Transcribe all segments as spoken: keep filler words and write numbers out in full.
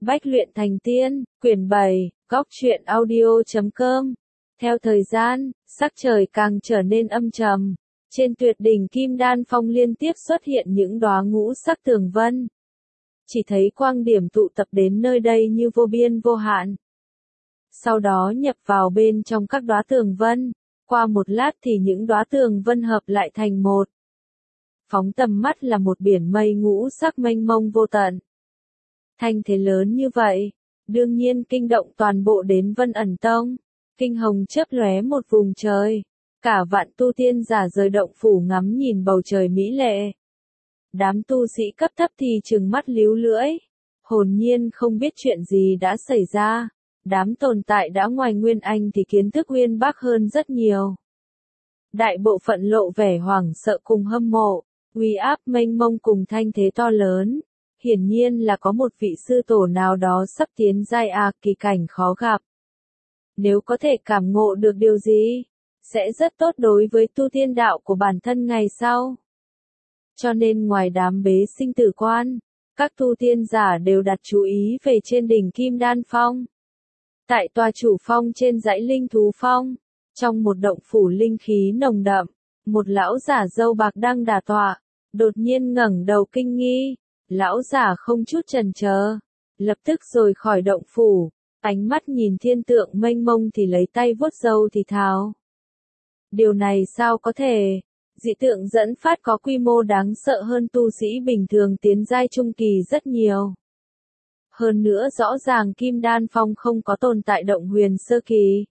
Bách luyện thành tiên, quyển bảy, góc truyện audio chấm com. Theo thời gian, sắc trời càng trở nên âm trầm. Trên tuyệt đỉnh Kim Đan Phong liên tiếp xuất hiện những đóa ngũ sắc tường vân. Chỉ thấy quang điểm tụ tập đến nơi đây như vô biên vô hạn. Sau đó nhập vào bên trong các đóa tường vân. Qua một lát thì những đóa tường vân hợp lại thành một. Phóng tầm mắt là một biển mây ngũ sắc mênh mông vô tận. Thanh thế lớn như vậy, đương nhiên kinh động toàn bộ đến Vân Ẩn Tông. Kinh hồng chớp lóe một vùng trời. Cả vạn tu tiên giả rời động phủ ngắm nhìn bầu trời mỹ lệ. Đám tu sĩ cấp thấp thì trừng mắt líu lưỡi. Hồn nhiên không biết chuyện gì đã xảy ra. Đám tồn tại đã ngoài Nguyên Anh thì kiến thức uyên bác hơn rất nhiều. Đại bộ phận lộ vẻ hoảng sợ cùng hâm mộ. Uy áp mênh mông cùng thanh thế to lớn. Hiển nhiên là có một vị sư tổ nào đó sắp tiến giai à kỳ cảnh khó gặp. Nếu có thể cảm ngộ được điều gì, sẽ rất tốt đối với tu tiên đạo của bản thân ngày sau. Cho nên ngoài đám bế sinh tử quan, các tu tiên giả đều đặt chú ý về trên đỉnh Kim Đan Phong. Tại tòa chủ phong trên dãy Linh Thú Phong, trong một động phủ linh khí nồng đậm, một lão giả râu bạc đang đả tọa, đột nhiên ngẩng đầu kinh nghi. Lão giả không chút chần chờ, lập tức rời khỏi động phủ, ánh mắt nhìn thiên tượng mênh mông thì lấy tay vuốt râu thì thào. Điều này sao có thể? Dị tượng dẫn phát có quy mô đáng sợ hơn tu sĩ bình thường tiến giai trung kỳ rất nhiều. Hơn nữa rõ ràng Kim Đan Phong không có tồn tại động huyền sơ kỳ.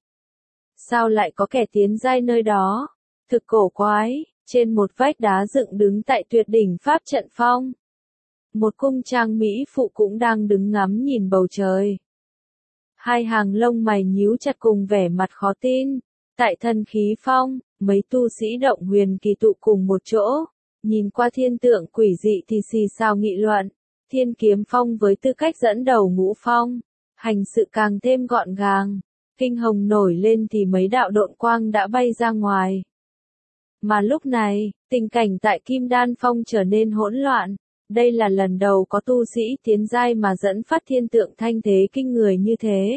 Sao lại có kẻ tiến giai nơi đó? Thực cổ quái, trên một vách đá dựng đứng tại tuyệt đỉnh Pháp Trận Phong. Một cung trang mỹ phụ cũng đang đứng ngắm nhìn bầu trời. Hai hàng lông mày nhíu chặt cùng vẻ mặt khó tin. Tại Thần Khí Phong, mấy tu sĩ động huyền kỳ tụ cùng một chỗ. Nhìn qua thiên tượng quỷ dị thì xì xào nghị luận. Thiên Kiếm Phong với tư cách dẫn đầu ngũ phong. Hành sự càng thêm gọn gàng. Kinh hồng nổi lên thì mấy đạo độn quang đã bay ra ngoài. Mà lúc này, tình cảnh tại Kim Đan Phong trở nên hỗn loạn. Đây là lần đầu có tu sĩ tiến giai mà dẫn phát thiên tượng thanh thế kinh người như thế.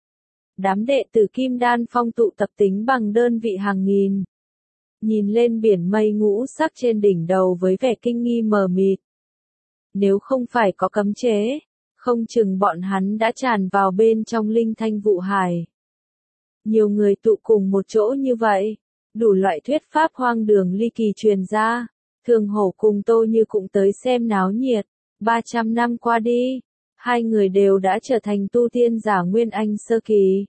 Đám đệ tử Kim Đan Phong tụ tập tính bằng đơn vị hàng nghìn. Nhìn lên biển mây ngũ sắc trên đỉnh đầu với vẻ kinh nghi mờ mịt. Nếu không phải có cấm chế, không chừng bọn hắn đã tràn vào bên trong linh thanh vụ hải. Nhiều người tụ cùng một chỗ như vậy, đủ loại thuyết pháp hoang đường ly kỳ truyền ra. Thường Hổ cùng Tô Như cũng tới xem náo nhiệt. ba trăm năm qua đi, hai người đều đã trở thành tu tiên giả Nguyên Anh sơ kỳ.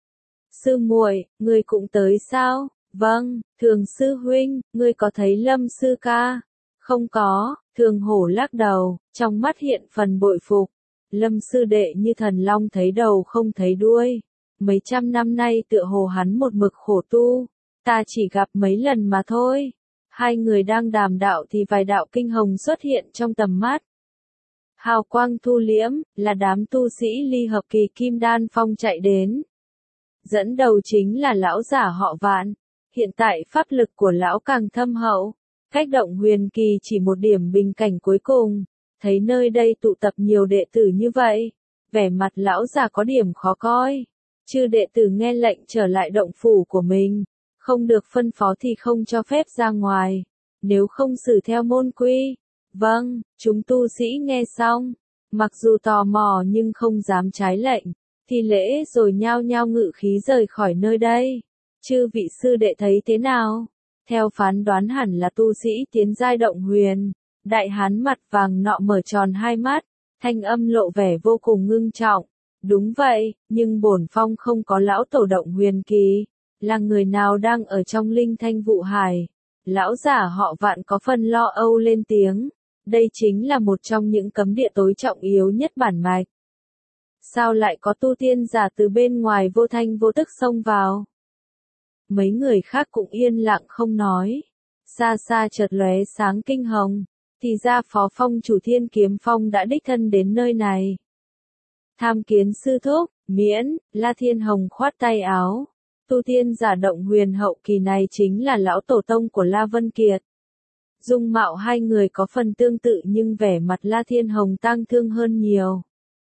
Sư muội, ngươi cũng tới sao? Vâng, Thường sư huynh, ngươi có thấy Lâm sư ca? Không có, Thường Hổ lắc đầu, trong mắt hiện phần bội phục. Lâm sư đệ như thần long thấy đầu không thấy đuôi. Mấy trăm năm nay tựa hồ hắn một mực khổ tu, ta chỉ gặp mấy lần mà thôi. Hai người đang đàm đạo thì vài đạo kinh hồng xuất hiện trong tầm mắt. Hào quang thu liễm, là đám tu sĩ ly hợp kỳ Kim Đan Phong chạy đến. Dẫn đầu chính là lão giả họ Vạn. Hiện tại pháp lực của lão càng thâm hậu. Cách động huyền kỳ chỉ một điểm bình cảnh cuối cùng. Thấy nơi đây tụ tập nhiều đệ tử như vậy. Vẻ mặt lão già có điểm khó coi. Chư đệ tử nghe lệnh trở lại động phủ của mình. Không được phân phó thì không cho phép ra ngoài. Nếu không xử theo môn quy. Vâng, chúng tu sĩ nghe xong. Mặc dù tò mò nhưng không dám trái lệnh. Thì lễ rồi nhao nhao ngự khí rời khỏi nơi đây. Chư vị sư đệ thấy thế nào? Theo phán đoán hẳn là tu sĩ tiến giai động huyền. Đại hán mặt vàng nọ mở tròn hai mắt. Thanh âm lộ vẻ vô cùng ngưng trọng. Đúng vậy, nhưng bổn phong không có lão tổ động huyền kỳ. Là người nào đang ở trong linh thanh vụ hải? Lão giả họ Vạn có phần lo âu lên tiếng. Đây chính là một trong những cấm địa tối trọng yếu nhất bản mạch. Sao lại có tu tiên giả từ bên ngoài vô thanh vô tức xông vào? Mấy người khác cũng yên lặng không nói. Xa xa chợt lóe sáng kinh hồng. Thì ra phó phong chủ Thiên Kiếm Phong đã đích thân đến nơi này. Tham kiến sư thúc, miễn, La Thiên Hồng khoát tay áo. Tu tiên giả động huyền hậu kỳ này chính là lão tổ tông của La Vân Kiệt. Dung mạo hai người có phần tương tự nhưng vẻ mặt La Thiên Hồng tang thương hơn nhiều.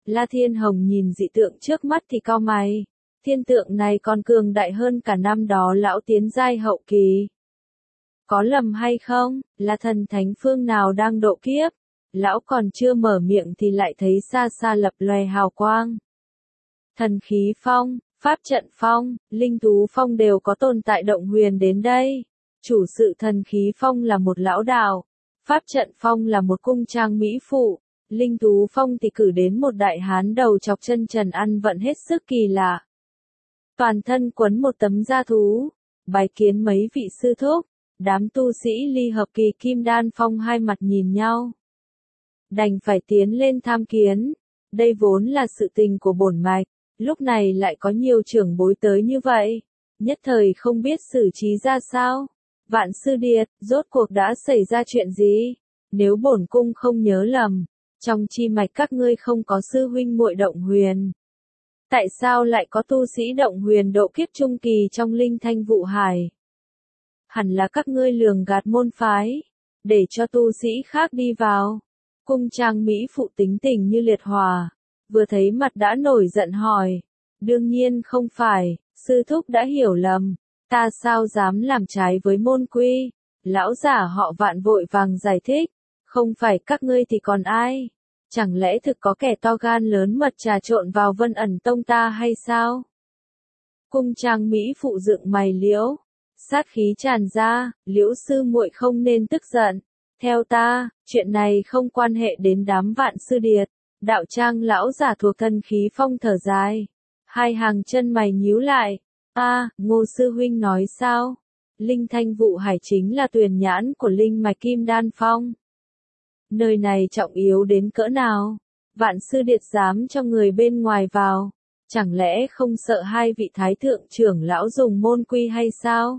La Thiên Hồng nhìn dị tượng trước mắt thì cau mày. Thiên tượng này còn cường đại hơn cả năm đó lão tiến giai hậu kỳ. Có lầm hay không, là thần thánh phương nào đang độ kiếp? Lão còn chưa mở miệng thì lại thấy xa xa lập lòe hào quang. Thần khí phong, pháp trận phong, linh thú phong đều có tồn tại động huyền đến đây. Chủ sự thần khí phong là một lão đạo, pháp trận phong là một cung trang mỹ phụ, linh thú phong thì cử đến một đại hán đầu chọc chân trần ăn vận hết sức kỳ lạ. Toàn thân quấn một tấm da thú, bái kiến mấy vị sư thúc, đám tu sĩ ly hợp kỳ kim đan phong hai mặt nhìn nhau. Đành phải tiến lên tham kiến, đây vốn là sự tình của bổn mạch, lúc này lại có nhiều trưởng bối tới như vậy, nhất thời không biết xử trí ra sao. Vạn sư điệt, rốt cuộc đã xảy ra chuyện gì? Nếu bổn cung không nhớ lầm, trong chi mạch các ngươi không có sư huynh muội động huyền. Tại sao lại có tu sĩ động huyền độ kiếp trung kỳ trong linh thanh vụ hải? Hẳn là các ngươi lường gạt môn phái, để cho tu sĩ khác đi vào. Cung trang mỹ phụ tính tình như liệt hỏa, vừa thấy mặt đã nổi giận hỏi. Đương nhiên không phải, sư thúc đã hiểu lầm, ta sao dám làm trái với môn quy. Lão giả họ Vạn vội vàng giải thích, không phải các ngươi thì còn ai? Chẳng lẽ thực có kẻ to gan lớn mật trà trộn vào Vân Ẩn Tông ta hay sao? Cung trang mỹ phụ dựng mày liễu, sát khí tràn ra, Liễu sư muội không nên tức giận. Theo ta, chuyện này không quan hệ đến đám Vạn sư điệt. Đạo trang lão giả thuộc thần khí phong thở dài, hai hàng chân mày nhíu lại. A, à, Ngô sư huynh nói sao? Linh thanh vụ hải chính là tuyền nhãn của linh mạch kim đan phong. Nơi này trọng yếu đến cỡ nào? Vạn sư điệt dám cho người bên ngoài vào, chẳng lẽ không sợ hai vị thái thượng trưởng lão dùng môn quy hay sao?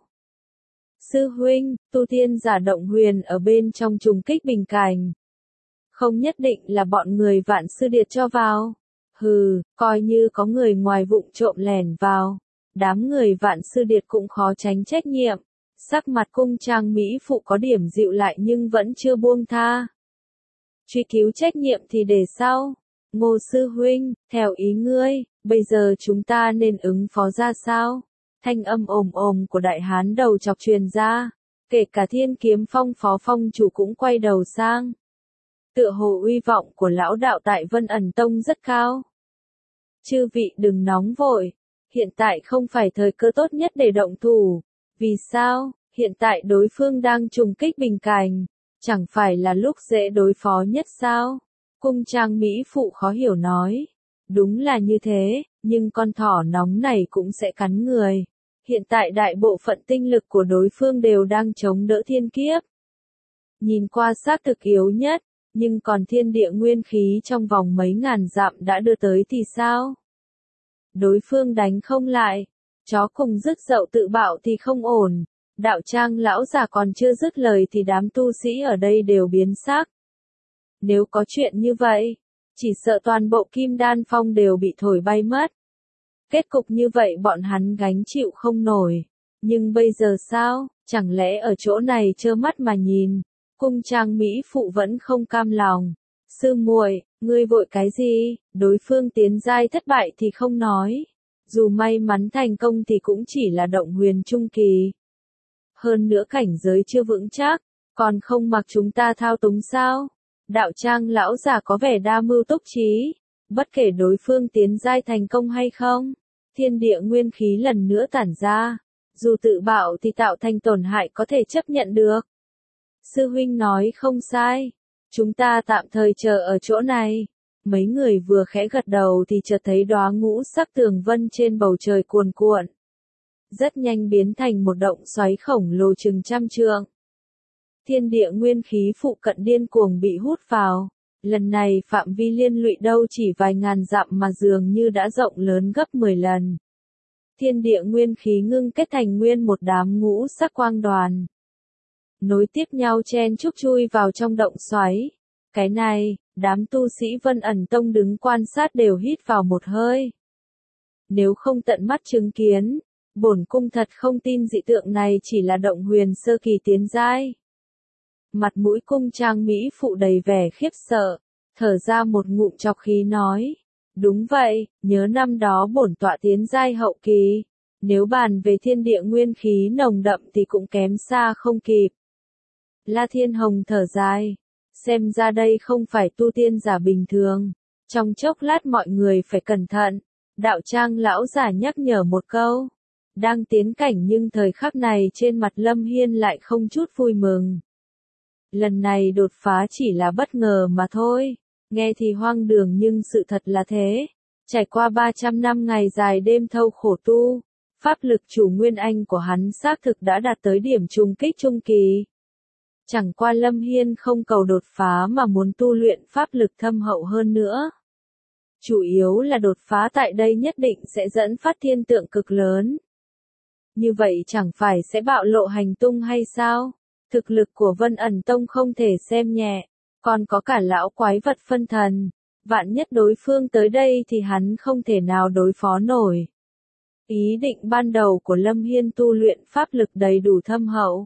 Sư huynh, tu tiên giả động huyền ở bên trong trùng kích bình cảnh. Không nhất định là bọn người Vạn sư điệt cho vào. Hừ, coi như có người ngoài vụng trộm lẻn vào, đám người Vạn sư điệt cũng khó tránh trách nhiệm. Sắc mặt cung trang mỹ phụ có điểm dịu lại nhưng vẫn chưa buông tha. Truy cứu trách nhiệm thì để sau. Ngô sư huynh, theo ý ngươi, bây giờ chúng ta nên ứng phó ra sao? Thanh âm ồm ồm của đại hán đầu chọc truyền ra, kể cả Thiên Kiếm Phong phó phong chủ cũng quay đầu sang. Tựa hồ uy vọng của lão đạo tại Vân Ẩn Tông rất cao. Chư vị đừng nóng vội, hiện tại không phải thời cơ tốt nhất để động thủ. Vì sao? Hiện tại đối phương đang trùng kích bình cảnh, chẳng phải là lúc dễ đối phó nhất sao? Cung trang mỹ phụ khó hiểu nói. Đúng là như thế, nhưng con thỏ nóng này cũng sẽ cắn người. Hiện tại đại bộ phận tinh lực của đối phương đều đang chống đỡ thiên kiếp. Nhìn qua xác thực yếu nhất, nhưng còn thiên địa nguyên khí trong vòng mấy ngàn dặm đã đưa tới thì sao? Đối phương đánh không lại, chó cùng dứt dậu tự bạo thì không ổn. Đạo trang lão già còn chưa dứt lời thì đám tu sĩ ở đây đều biến sắc. Nếu có chuyện như vậy, chỉ sợ toàn bộ kim đan phong đều bị thổi bay mất. Kết cục như vậy bọn hắn gánh chịu không nổi. Nhưng bây giờ sao, chẳng lẽ ở chỗ này trơ mắt mà nhìn? Cung trang mỹ phụ vẫn không cam lòng. Sư muội, ngươi vội cái gì? Đối phương tiến giai thất bại thì không nói. Dù may mắn thành công thì cũng chỉ là động huyền trung kỳ. Hơn nữa cảnh giới chưa vững chắc, còn không mặc chúng ta thao túng sao? Đạo trang lão già có vẻ đa mưu túc trí. Bất kể đối phương tiến giai thành công hay không, thiên địa nguyên khí lần nữa tản ra. Dù tự bạo thì tạo thành tổn hại có thể chấp nhận được. Sư huynh nói không sai. Chúng ta tạm thời chờ ở chỗ này. Mấy người vừa khẽ gật đầu thì chợt thấy đóa ngũ sắc tường vân trên bầu trời cuồn cuộn. Rất nhanh biến thành một động xoáy khổng lồ chừng trăm trượng. Thiên địa nguyên khí phụ cận điên cuồng bị hút vào. Lần này phạm vi liên lụy đâu chỉ vài ngàn dặm mà dường như đã rộng lớn gấp mười lần. Thiên địa nguyên khí ngưng kết thành nguyên một đám ngũ sắc quang đoàn. Nối tiếp nhau chen chúc chui vào trong động xoáy. Cái này, đám tu sĩ Vân Ẩn Tông đứng quan sát đều hít vào một hơi. Nếu không tận mắt chứng kiến, bổn cung thật không tin dị tượng này chỉ là động huyền sơ kỳ tiến giai. Mặt mũi cung trang mỹ phụ đầy vẻ khiếp sợ, thở ra một ngụm chọc khí nói, Đúng vậy, nhớ năm đó bổn tọa tiến giai hậu kỳ, nếu bàn về thiên địa nguyên khí nồng đậm thì cũng kém xa không kịp. La Thiên Hồng thở dài, xem ra đây không phải tu tiên giả bình thường. Trong chốc lát mọi người phải cẩn thận, đạo trang lão giả nhắc nhở một câu. Đang tiến cảnh nhưng thời khắc này trên mặt Lâm Hiên lại không chút vui mừng. Lần này đột phá chỉ là bất ngờ mà thôi, nghe thì hoang đường nhưng sự thật là thế. Trải qua ba trăm năm ngày dài đêm thâu khổ tu, pháp lực chủ nguyên anh của hắn xác thực đã đạt tới điểm trùng kích trung kỳ. Chẳng qua Lâm Hiên không cầu đột phá mà muốn tu luyện pháp lực thâm hậu hơn nữa. Chủ yếu là đột phá tại đây nhất định sẽ dẫn phát thiên tượng cực lớn. Như vậy chẳng phải sẽ bạo lộ hành tung hay sao? Thực lực của Vân Ẩn Tông không thể xem nhẹ, còn có cả lão quái vật phân thần. Vạn nhất đối phương tới đây thì hắn không thể nào đối phó nổi. Ý định ban đầu của Lâm Hiên tu luyện pháp lực đầy đủ thâm hậu.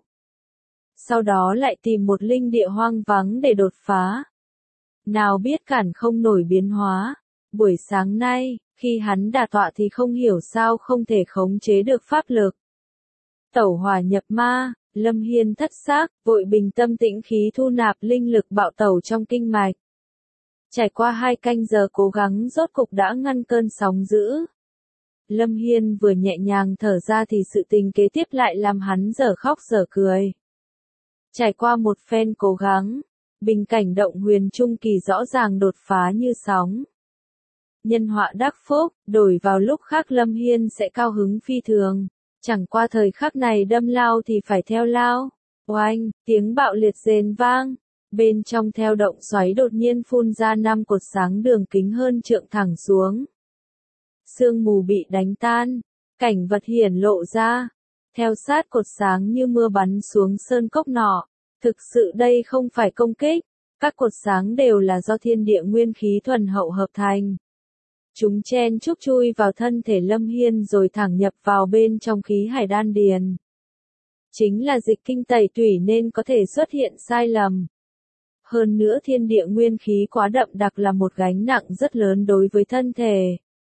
Sau đó lại tìm một linh địa hoang vắng để đột phá. Nào biết cản không nổi biến hóa. Buổi sáng nay, khi hắn đả tọa thì không hiểu sao không thể khống chế được pháp lực. Tẩu hỏa nhập ma, Lâm Hiên thất xác, vội bình tâm tĩnh khí thu nạp linh lực bạo tẩu trong kinh mạch. Trải qua hai canh giờ cố gắng rốt cục đã ngăn cơn sóng dữ. Lâm Hiên vừa nhẹ nhàng thở ra thì sự tình kế tiếp lại làm hắn dở khóc dở cười. Trải qua một phen cố gắng, bình cảnh động huyền trung kỳ rõ ràng đột phá như sóng. Nhân họa đắc phúc, đổi vào lúc khác Lâm Hiên sẽ cao hứng phi thường. Chẳng qua thời khắc này đâm lao thì phải theo lao. Oanh, tiếng bạo liệt rền vang. Bên trong theo động xoáy đột nhiên phun ra năm cột sáng đường kính hơn trượng thẳng xuống. Sương mù bị đánh tan, cảnh vật hiển lộ ra. Theo sát cột sáng như mưa bắn xuống sơn cốc nọ. Thực sự đây không phải công kích, các cột sáng đều là do thiên địa nguyên khí thuần hậu hợp thành. Chúng chen chúc chui vào thân thể Lâm Hiên rồi thẳng nhập vào bên trong khí hải đan điền. Chính là dịch kinh tẩy tủy nên có thể xuất hiện sai lầm. Hơn nữa thiên địa nguyên khí quá đậm đặc là một gánh nặng rất lớn đối với thân thể.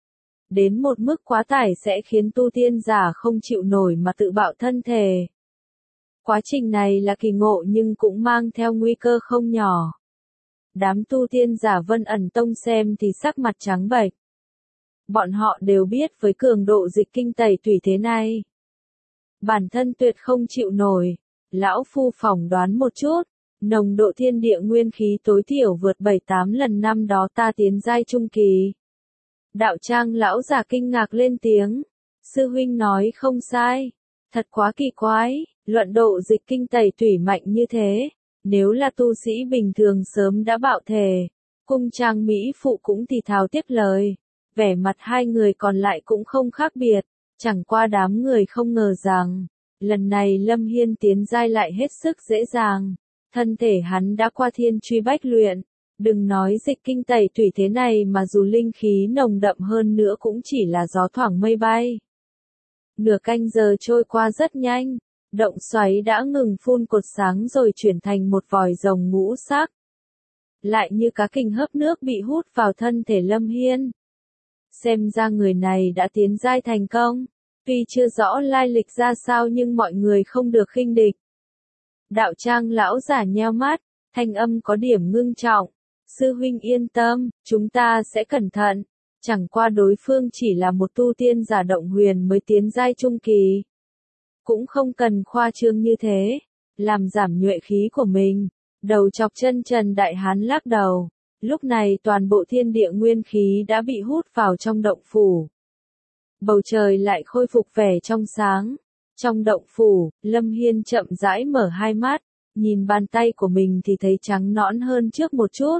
Đến một mức quá tải sẽ khiến tu tiên giả không chịu nổi mà tự bạo thân thể. Quá trình này là kỳ ngộ nhưng cũng mang theo nguy cơ không nhỏ. Đám tu tiên giả Vân Ẩn Tông xem thì sắc mặt trắng bệch. Bọn họ đều biết với cường độ dịch kinh tẩy tủy thế này, bản thân tuyệt không chịu nổi. Lão phu phỏng đoán một chút, nồng độ thiên địa nguyên khí tối thiểu vượt bảy tám lần năm đó ta tiến giai trung kỳ. Đạo trang lão giả kinh ngạc lên tiếng. Sư huynh nói không sai. Thật quá kỳ quái, luận độ dịch kinh tẩy tủy mạnh như thế. Nếu là tu sĩ bình thường sớm đã bạo thể. Cung trang Mỹ phụ cũng thì thào tiếp lời. Vẻ mặt hai người còn lại cũng không khác biệt. Chẳng qua đám người không ngờ rằng, lần này Lâm Hiên tiến giai lại hết sức dễ dàng. Thân thể hắn đã qua thiên truy bách luyện. Đừng nói dịch kinh tẩy tủy thế này mà dù linh khí nồng đậm hơn nữa cũng chỉ là gió thoảng mây bay. Nửa canh giờ trôi qua rất nhanh, động xoáy đã ngừng phun cột sáng rồi chuyển thành một vòi rồng ngũ sắc. Lại như cá kình hấp nước bị hút vào thân thể Lâm Hiên. Xem ra người này đã tiến giai thành công. Tuy chưa rõ lai lịch ra sao nhưng mọi người không được khinh địch. Đạo trang lão giả nheo mắt, thanh âm có điểm ngưng trọng. Sư huynh yên tâm, chúng ta sẽ cẩn thận. Chẳng qua đối phương chỉ là một tu tiên giả động huyền mới tiến giai trung kỳ. Cũng không cần khoa trương như thế. Làm giảm nhuệ khí của mình. Đầu chọc chân trần đại hán lắc đầu. Lúc này toàn bộ thiên địa nguyên khí đã bị hút vào trong động phủ. Bầu trời lại khôi phục vẻ trong sáng. Trong động phủ, Lâm Hiên chậm rãi mở hai mắt. Nhìn bàn tay của mình thì thấy trắng nõn hơn trước một chút.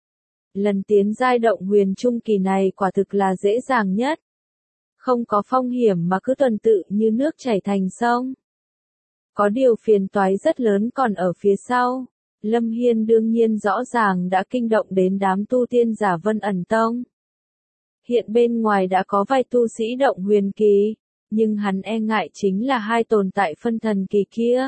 Lần tiến giai động huyền trung kỳ này quả thực là dễ dàng nhất. Không có phong hiểm mà cứ tuần tự như nước chảy thành sông. Có điều phiền toái rất lớn còn ở phía sau. Lâm Hiên đương nhiên rõ ràng đã kinh động đến đám tu tiên giả Vân Ẩn Tông. Hiện bên ngoài đã có vài tu sĩ động huyền kỳ, nhưng hắn e ngại chính là hai tồn tại phân thần kỳ kia.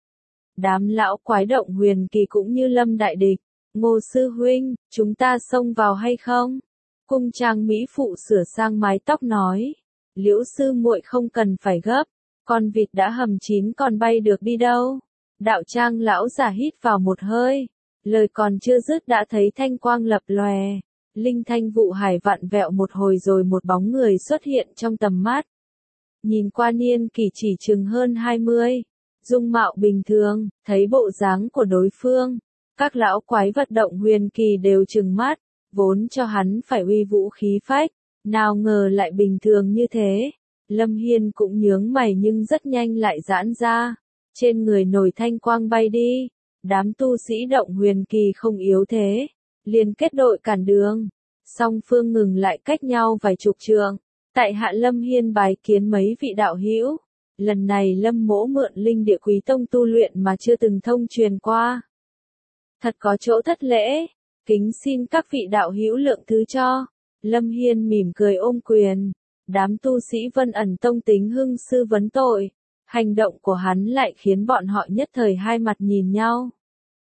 Đám lão quái động huyền kỳ cũng như Lâm đại địch. Ngô sư huynh, chúng ta xông vào hay không? Cung trang mỹ phụ sửa sang mái tóc nói, Liễu sư muội không cần phải gấp, con vịt đã hầm chín còn bay được đi đâu. Đạo trang lão giả hít vào một hơi, lời còn chưa dứt đã thấy thanh quang lập lòe, linh thanh vụ hải vặn vẹo một hồi rồi một bóng người xuất hiện trong tầm mắt. Nhìn qua niên kỷ chỉ chừng hơn hai mươi, dung mạo bình thường, thấy bộ dáng của đối phương, các lão quái vật động huyền kỳ đều trừng mắt, vốn cho hắn phải uy vũ khí phách, nào ngờ lại bình thường như thế. Lâm Hiên cũng nhướng mày nhưng rất nhanh lại giãn ra, trên người nổi thanh quang bay đi, đám tu sĩ động huyền kỳ không yếu thế, liền kết đội cản đường, song phương ngừng lại cách nhau vài chục trượng. Tại hạ Lâm Hiên bái kiến mấy vị đạo hữu, lần này Lâm mỗ mượn linh địa quý tông tu luyện mà chưa từng thông truyền qua. Thật có chỗ thất lễ, kính xin các vị đạo hữu lượng thứ cho. Lâm Hiên mỉm cười ôm quyền, đám tu sĩ Vân Ẩn Tông tính hưng sư vấn tội, hành động của hắn lại khiến bọn họ nhất thời hai mặt nhìn nhau.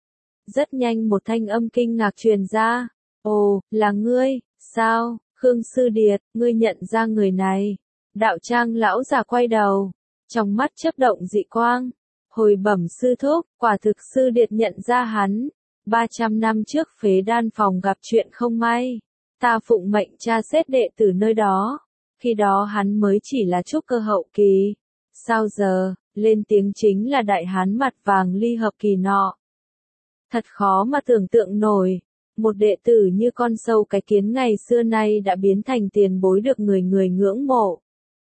Rất nhanh một thanh âm kinh ngạc truyền ra, ồ, là ngươi, sao? Khương Sư Điệt, ngươi nhận ra người này. Đạo trang lão già quay đầu, trong mắt chớp động dị quang, hồi bẩm sư thúc, quả thực Sư Điệt nhận ra hắn. ba trăm năm trước Phế Đan phòng gặp chuyện không may, ta phụng mệnh tra xét đệ tử nơi đó, khi đó hắn mới chỉ là trúc cơ hậu kỳ. Sao giờ, lên tiếng chính là đại hán mặt vàng ly hợp kỳ nọ. Thật khó mà tưởng tượng nổi. Một đệ tử như con sâu cái kiến ngày xưa nay đã biến thành tiền bối được người người ngưỡng mộ.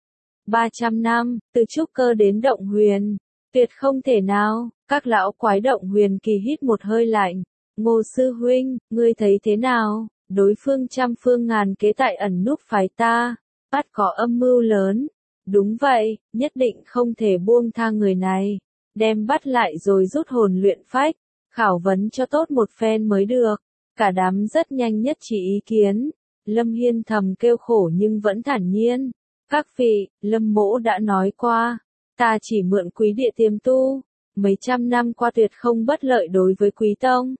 ba trăm năm, từ trúc cơ đến động huyền, tuyệt không thể nào. Các lão quái động huyền kỳ hít một hơi lạnh. Ngô sư huynh, ngươi thấy thế nào? Đối phương trăm phương ngàn kế tại ẩn núp phái ta, bắt có âm mưu lớn. Đúng vậy, nhất định không thể buông tha người này, đem bắt lại rồi rút hồn luyện phách, khảo vấn cho tốt một phen mới được. Cả đám rất nhanh nhất chỉ ý kiến, Lâm Hiên thầm kêu khổ nhưng vẫn thản nhiên. Các vị, Lâm mỗ đã nói qua, ta chỉ mượn quý địa tiềm tu, mấy trăm năm qua tuyệt không bất lợi đối với quý tông.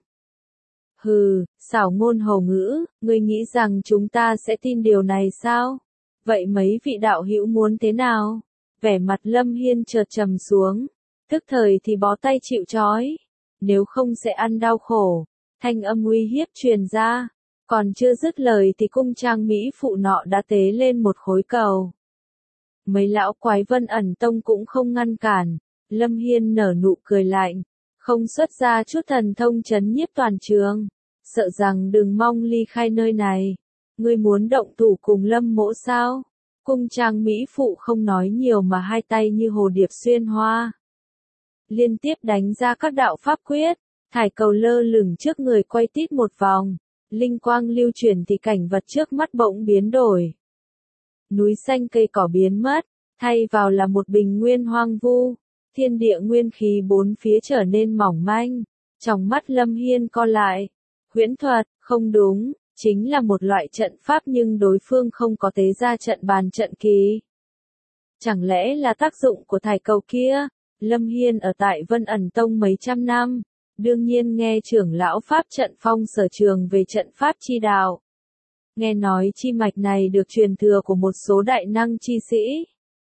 Hừ, xảo ngôn hầu ngữ, ngươi nghĩ rằng chúng ta sẽ tin điều này sao? Vậy mấy vị đạo hữu muốn thế nào? Vẻ mặt Lâm Hiên chợt trầm xuống, tức thời thì bó tay chịu trói, nếu không sẽ ăn đau khổ. Thanh âm uy hiếp truyền ra, còn chưa dứt lời thì cung trang mỹ phụ nọ đã tế lên một khối cầu. Mấy lão quái Vân Ẩn Tông cũng không ngăn cản, Lâm Hiên nở nụ cười lạnh, không xuất ra chút thần thông chấn nhiếp toàn trường, sợ rằng đừng mong ly khai nơi này. Ngươi muốn động thủ cùng Lâm mỗ sao? Cung trang mỹ phụ không nói nhiều mà hai tay như hồ điệp xuyên hoa, liên tiếp đánh ra các đạo pháp quyết. Thải cầu lơ lửng trước người quay tít một vòng, linh quang lưu chuyển thì cảnh vật trước mắt bỗng biến đổi. Núi xanh cây cỏ biến mất, thay vào là một bình nguyên hoang vu, thiên địa nguyên khí bốn phía trở nên mỏng manh. Trong mắt Lâm Hiên co lại, huyễn thuật, không đúng, chính là một loại trận pháp nhưng đối phương không có tế ra trận bàn trận kỳ. Chẳng lẽ là tác dụng của thải cầu kia? Lâm Hiên ở tại Vân Ẩn Tông mấy trăm năm, đương nhiên nghe trưởng lão pháp trận Phong sở trường về trận pháp chi đạo. Nghe nói chi mạch này được truyền thừa của một số đại năng chi sĩ,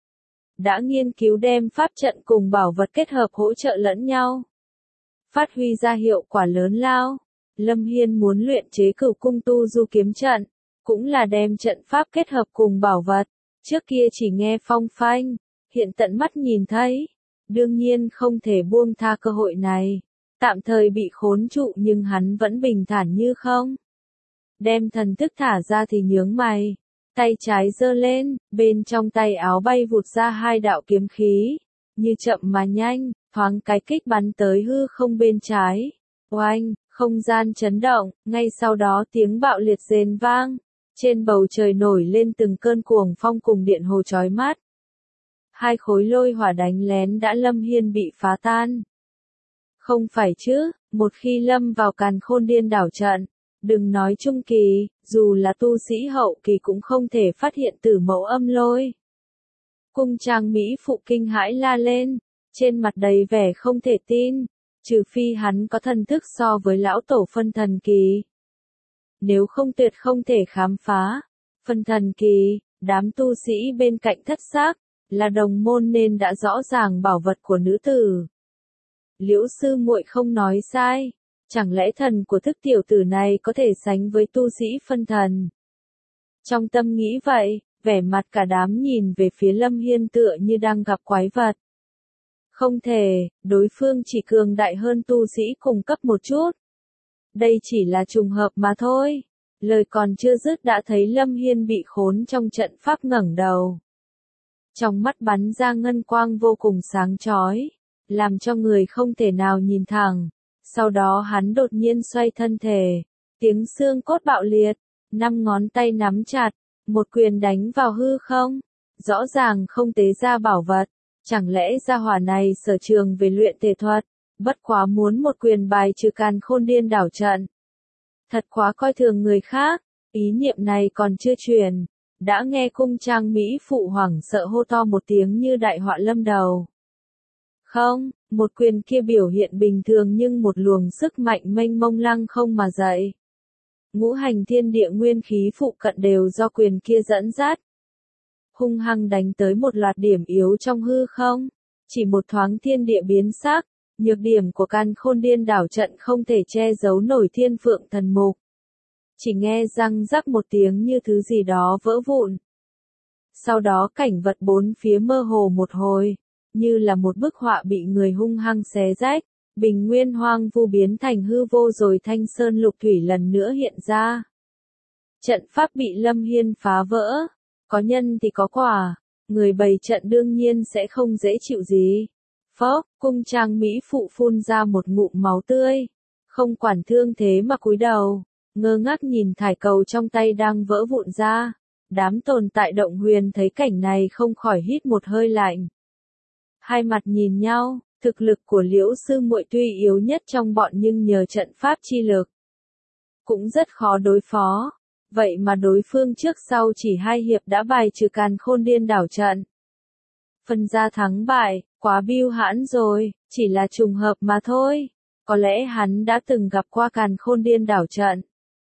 đã nghiên cứu đem pháp trận cùng bảo vật kết hợp hỗ trợ lẫn nhau, phát huy ra hiệu quả lớn lao. Lâm Hiên muốn luyện chế Cửu Cung Tu Du kiếm trận, cũng là đem trận pháp kết hợp cùng bảo vật. Trước kia chỉ nghe phong phanh, hiện tận mắt nhìn thấy, đương nhiên không thể buông tha cơ hội này. Tạm thời bị khốn trụ nhưng hắn vẫn bình thản như không. Đem thần thức thả ra thì nhướng mày, tay trái giơ lên, bên trong tay áo bay vụt ra hai đạo kiếm khí, như chậm mà nhanh, thoáng cái kích bắn tới hư không bên trái. Oanh, không gian chấn động, ngay sau đó tiếng bạo liệt rền vang, trên bầu trời nổi lên từng cơn cuồng phong cùng điện hồ chói mắt. Hai khối lôi hỏa đánh lén đã Lâm Hiên bị phá tan. Không phải chứ, một khi lâm vào càn khôn điên đảo trận, đừng nói trung kỳ, dù là tu sĩ hậu kỳ cũng không thể phát hiện tử mẫu âm lôi. Cung trang mỹ phụ kinh hãi la lên, trên mặt đầy vẻ không thể tin, trừ phi hắn có thần thức so với lão tổ phân thần kỳ. nếu không tuyệt không thể khám phá. Phân thần kỳ, đám tu sĩ bên cạnh thất xác, là đồng môn nên đã rõ ràng bảo vật của nữ tử. Liễu sư muội không nói sai, chẳng lẽ thần của thức tiểu tử này có thể sánh với tu sĩ phân thần? Trong tâm nghĩ vậy, vẻ mặt cả đám nhìn về phía Lâm Hiên tựa như đang gặp quái vật. Không thể, đối phương chỉ cường đại hơn tu sĩ cùng cấp một chút. Đây chỉ là trùng hợp mà thôi. Lời còn chưa dứt đã thấy Lâm Hiên bị khốn trong trận pháp ngẩng đầu. Trong mắt bắn ra ngân quang vô cùng sáng chói, làm cho người không thể nào nhìn thẳng. Sau đó hắn đột nhiên xoay thân thể, tiếng xương cốt bạo liệt, năm ngón tay nắm chặt, một quyền đánh vào hư không. Rõ ràng không tế ra bảo vật, chẳng lẽ gia hỏa này sở trường về luyện thể thuật, bất quá muốn một quyền bài trừ càn khôn điên đảo trận. Thật quá coi thường người khác, ý niệm này còn chưa truyền, đã nghe cung trang Mỹ phụ hoảng sợ hô to một tiếng như đại họa lâm đầu. Không, một quyền kia biểu hiện bình thường nhưng một luồng sức mạnh mênh mông lăng không mà dậy. Ngũ hành thiên địa nguyên khí phụ cận đều do quyền kia dẫn dắt. Hung hăng đánh tới một loạt điểm yếu trong hư không, chỉ một thoáng thiên địa biến sắc, nhược điểm của càn khôn điên đảo trận không thể che giấu nổi thiên phượng thần mục. Chỉ nghe răng rắc một tiếng như thứ gì đó vỡ vụn. Sau đó cảnh vật bốn phía mơ hồ một hồi, như là một bức họa bị người hung hăng xé rách, bình nguyên hoang vu biến thành hư vô rồi thanh sơn lục thủy lần nữa hiện ra. Trận pháp bị Lâm Hiên phá vỡ, có nhân thì có quả, người bày trận đương nhiên sẽ không dễ chịu gì. Phốc, cung trang Mỹ phụ phun ra một ngụm máu tươi, không quản thương thế mà cúi đầu, ngơ ngác nhìn thải cầu trong tay đang vỡ vụn ra. Đám tồn tại động huyền thấy cảnh này không khỏi hít một hơi lạnh. Hai mặt nhìn nhau, thực lực của Liễu sư muội tuy yếu nhất trong bọn nhưng nhờ trận pháp chi lực, cũng rất khó đối phó. Vậy mà đối phương trước sau chỉ hai hiệp đã bài trừ càn khôn điên đảo trận. Phân ra thắng bại, quá biêu hãn rồi, chỉ là trùng hợp mà thôi. Có lẽ hắn đã từng gặp qua càn khôn điên đảo trận.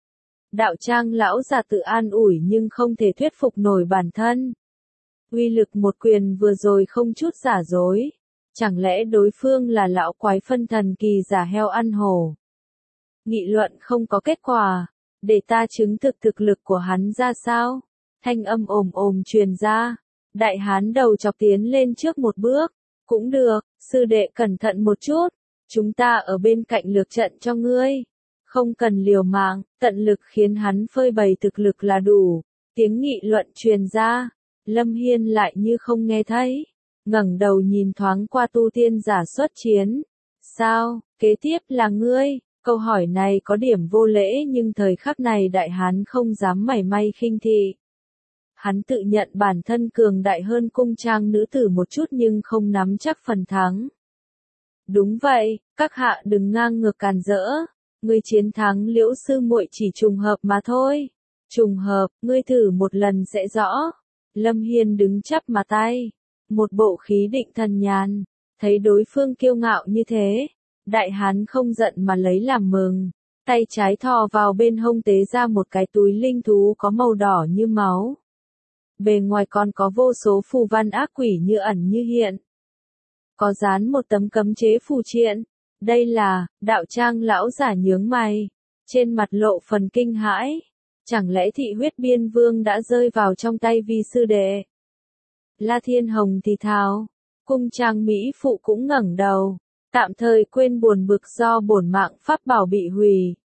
Đạo trang lão già tự an ủi nhưng không thể thuyết phục nổi bản thân. Uy lực một quyền vừa rồi không chút giả dối. Chẳng lẽ đối phương là lão quái phân thần kỳ giả heo ăn hổ? Nghị luận không có kết quả. Để ta chứng thực thực lực của hắn ra sao? Thanh âm ồm ồm truyền ra. Đại hán đầu chọc tiến lên trước một bước. Cũng được, sư đệ cẩn thận một chút. Chúng ta ở bên cạnh lược trận cho ngươi. Không cần liều mạng, tận lực khiến hắn phơi bày thực lực là đủ. Tiếng nghị luận truyền ra. Lâm Hiên lại như không nghe thấy. Ngẩng đầu nhìn thoáng qua tu tiên giả xuất chiến. Sao, kế tiếp là ngươi? Câu hỏi này có điểm vô lễ nhưng thời khắc này đại hán không dám mảy may khinh thị. Hắn tự nhận bản thân cường đại hơn cung trang nữ tử một chút nhưng không nắm chắc phần thắng. Đúng vậy, các hạ đừng ngang ngược càn rỡ. Ngươi chiến thắng Liễu sư muội chỉ trùng hợp mà thôi. Trùng hợp, ngươi thử một lần sẽ rõ. Lâm Hiên đứng chắp mà tay. Một bộ khí định thần nhàn. Thấy đối phương kiêu ngạo như thế. Đại hán không giận mà lấy làm mừng. Tay trái thò vào bên hông tế ra một cái túi linh thú có màu đỏ như máu. Bề ngoài còn có vô số phù văn ác quỷ như ẩn như hiện. Có dán một tấm cấm chế phù triện. Đây là, đạo trang lão giả nhướng mày. Trên mặt lộ phần kinh hãi. Chẳng lẽ thị huyết biên vương đã rơi vào trong tay vi sư đệ? La Thiên Hồng thì thào. Cung trang Mỹ phụ cũng ngẩng đầu. Tạm thời quên buồn bực do bổn mạng pháp bảo bị hủy.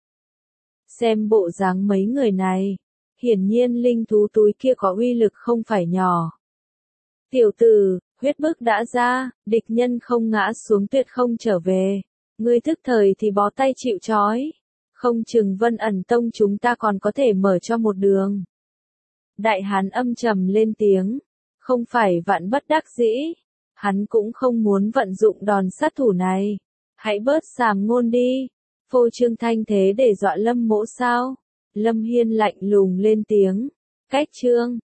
Xem bộ dáng mấy người này. Hiển nhiên linh thú túi kia có uy lực không phải nhỏ. Tiểu tử, huyết bức đã ra, địch nhân không ngã xuống tuyệt không trở về. Ngươi thức thời thì bó tay chịu trói. Không chừng Vân Ẩn Tông chúng ta còn có thể mở cho một đường. Đại hán âm trầm lên tiếng. Không phải vạn bất đắc dĩ. Hắn cũng không muốn vận dụng đòn sát thủ này. Hãy bớt sàm ngôn đi. Phô trương thanh thế để dọa Lâm Mỗ sao? Lâm Hiên lạnh lùng lên tiếng. Cách trương,